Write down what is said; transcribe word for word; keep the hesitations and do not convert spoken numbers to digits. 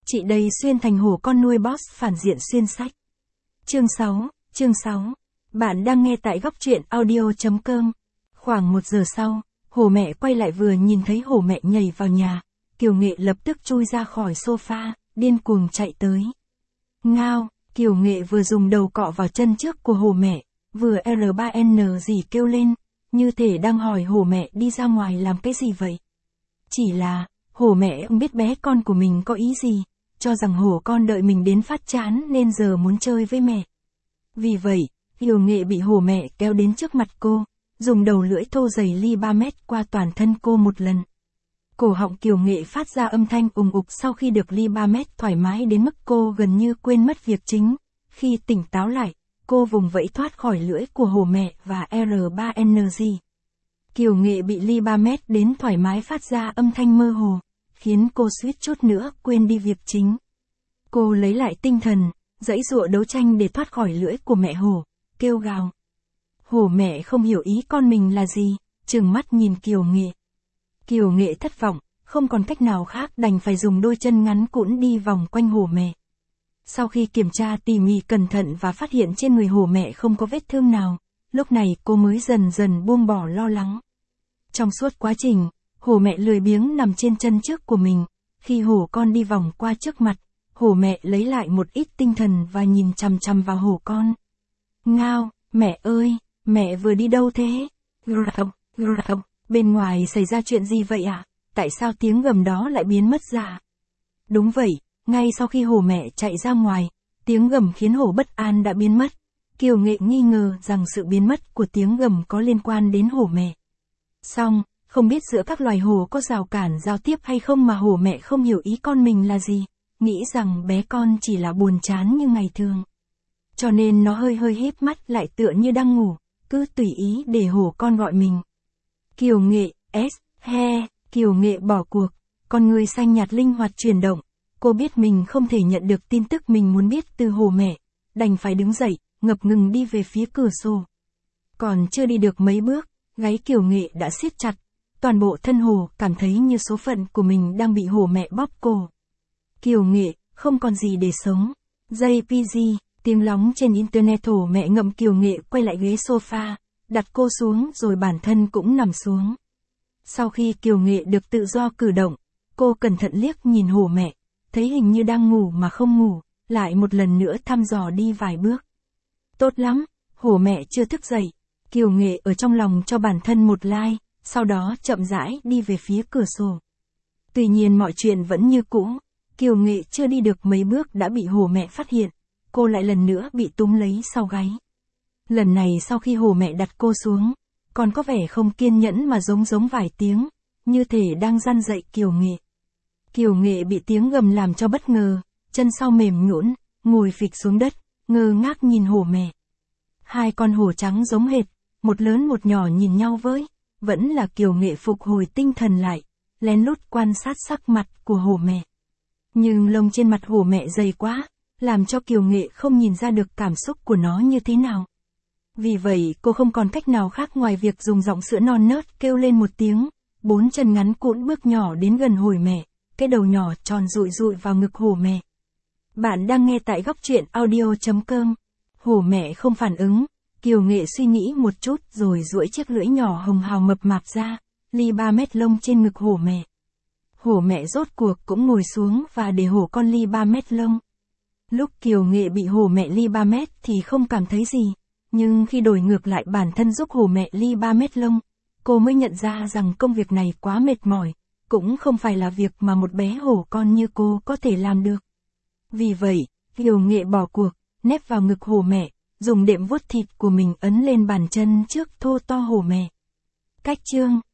Chị đây xuyên thành hổ con nuôi boss phản diện xuyên sách. Chương sáu, chương sáu. Bạn đang nghe tại góc truyện audio.com. Khoảng một giờ sau, hổ mẹ quay lại vừa nhìn thấy hổ mẹ nhảy vào nhà, Kiều Nghệ lập tức chui ra khỏi sofa, điên cuồng chạy tới. Ngao, Kiều Nghệ vừa dùng đầu cọ vào chân trước của hổ mẹ, vừa R ba N gì kêu lên, như thể đang hỏi hổ mẹ đi ra ngoài làm cái gì vậy. Chỉ là, hổ mẹ không biết bé con của mình có ý gì, cho rằng hổ con đợi mình đến phát chán nên giờ muốn chơi với mẹ. Vì vậy, Kiều Nghệ bị hổ mẹ kéo đến trước mặt cô, dùng đầu lưỡi thô dày ly ba mét qua toàn thân cô một lần. Cổ họng Kiều Nghệ phát ra âm thanh ùng ục sau khi được ly ba mét thoải mái đến mức cô gần như quên mất việc chính. Khi tỉnh táo lại, cô vùng vẫy thoát khỏi lưỡi của hổ mẹ và R ba N G. Kiều Nghệ bị ly ba mét đến thoải mái phát ra âm thanh mơ hồ, khiến cô suýt chút nữa quên đi việc chính. Cô lấy lại tinh thần, giãy giụa đấu tranh để thoát khỏi lưỡi của mẹ hổ, kêu gào. Hổ mẹ không hiểu ý con mình là gì, trừng mắt nhìn Kiều Nghệ. Kiều Nghệ thất vọng, không còn cách nào khác đành phải dùng đôi chân ngắn cũn đi vòng quanh hổ mẹ. Sau khi kiểm tra tỉ mỉ cẩn thận và phát hiện trên người hổ mẹ không có vết thương nào, lúc này cô mới dần dần buông bỏ lo lắng. Trong suốt quá trình, hổ mẹ lười biếng nằm trên chân trước của mình, khi hổ con đi vòng qua trước mặt, hổ mẹ lấy lại một ít tinh thần và nhìn chằm chằm vào hổ con. Ngao, mẹ ơi, mẹ vừa đi đâu thế? Grau, grau, bên ngoài xảy ra chuyện gì vậy ạ? À? Tại sao tiếng gầm đó lại biến mất ra? Đúng vậy, ngay sau khi hổ mẹ chạy ra ngoài, tiếng gầm khiến hổ bất an đã biến mất. Kiều Nghệ nghi ngờ rằng sự biến mất của tiếng gầm có liên quan đến hổ mẹ. Song, không biết giữa các loài hổ có rào cản giao tiếp hay không mà hổ mẹ không hiểu ý con mình là gì, nghĩ rằng bé con chỉ là buồn chán như ngày thường. Cho nên nó hơi hơi híp mắt lại tựa như đang ngủ, cứ tùy ý để hổ con gọi mình. Kiều Nghệ, S, he, Kiều Nghệ bỏ cuộc, con người xanh nhạt linh hoạt chuyển động, cô biết mình không thể nhận được tin tức mình muốn biết từ hổ mẹ, đành phải đứng dậy, ngập ngừng đi về phía cửa sổ. Còn chưa đi được mấy bước, gáy Kiều Nghệ đã siết chặt, toàn bộ thân hổ cảm thấy như số phận của mình đang bị hổ mẹ bóp cổ. Kiều Nghệ, không còn gì để sống. J P G, tiếng lóng trên internet. Hổ mẹ ngậm Kiều Nghệ quay lại ghế sofa, đặt cô xuống rồi bản thân cũng nằm xuống. Sau khi Kiều Nghệ được tự do cử động, cô cẩn thận liếc nhìn hổ mẹ, thấy hình như đang ngủ mà không ngủ, lại một lần nữa thăm dò đi vài bước. Tốt lắm, hổ mẹ chưa thức dậy. Kiều Nghệ ở trong lòng cho bản thân một like, sau đó chậm rãi đi về phía cửa sổ. Tuy nhiên mọi chuyện vẫn như cũ, Kiều Nghệ chưa đi được mấy bước đã bị hổ mẹ phát hiện, cô lại lần nữa bị túm lấy sau gáy. Lần này sau khi hổ mẹ đặt cô xuống, còn có vẻ không kiên nhẫn mà giống giống vài tiếng, như thể đang răn dạy Kiều Nghệ. Kiều Nghệ bị tiếng gầm làm cho bất ngờ, chân sau mềm nhũn, ngồi phịch xuống đất, ngơ ngác nhìn hổ mẹ. Hai con hổ trắng giống hệt, một lớn một nhỏ nhìn nhau với, vẫn là Kiều Nghệ phục hồi tinh thần lại, lén lút quan sát sắc mặt của hổ mẹ. Nhưng lông trên mặt hổ mẹ dày quá, làm cho Kiều Nghệ không nhìn ra được cảm xúc của nó như thế nào. Vì vậy cô không còn cách nào khác ngoài việc dùng giọng sữa non nớt kêu lên một tiếng, bốn chân ngắn cũn bước nhỏ đến gần hổ mẹ, cái đầu nhỏ tròn rụi rụi vào ngực hổ mẹ. Bạn đang nghe tại góc truyện audio.com. Hổ mẹ không phản ứng, Kiều Nghệ suy nghĩ một chút rồi duỗi chiếc lưỡi nhỏ hồng hào mập mạp ra, ly ba mét lông trên ngực hổ mẹ. Hổ mẹ rốt cuộc cũng ngồi xuống và để hổ con ly ba mét lông. Lúc Kiều Nghệ bị hổ mẹ ly ba mét thì không cảm thấy gì, nhưng khi đổi ngược lại bản thân giúp hổ mẹ ly ba mét lông, cô mới nhận ra rằng công việc này quá mệt mỏi, cũng không phải là việc mà một bé hổ con như cô có thể làm được. Vì vậy, Kiều Nghệ bỏ cuộc, nép vào ngực hổ mẹ, dùng đệm vuốt thịt của mình ấn lên bàn chân trước thô to hổ mẹ. Cách chương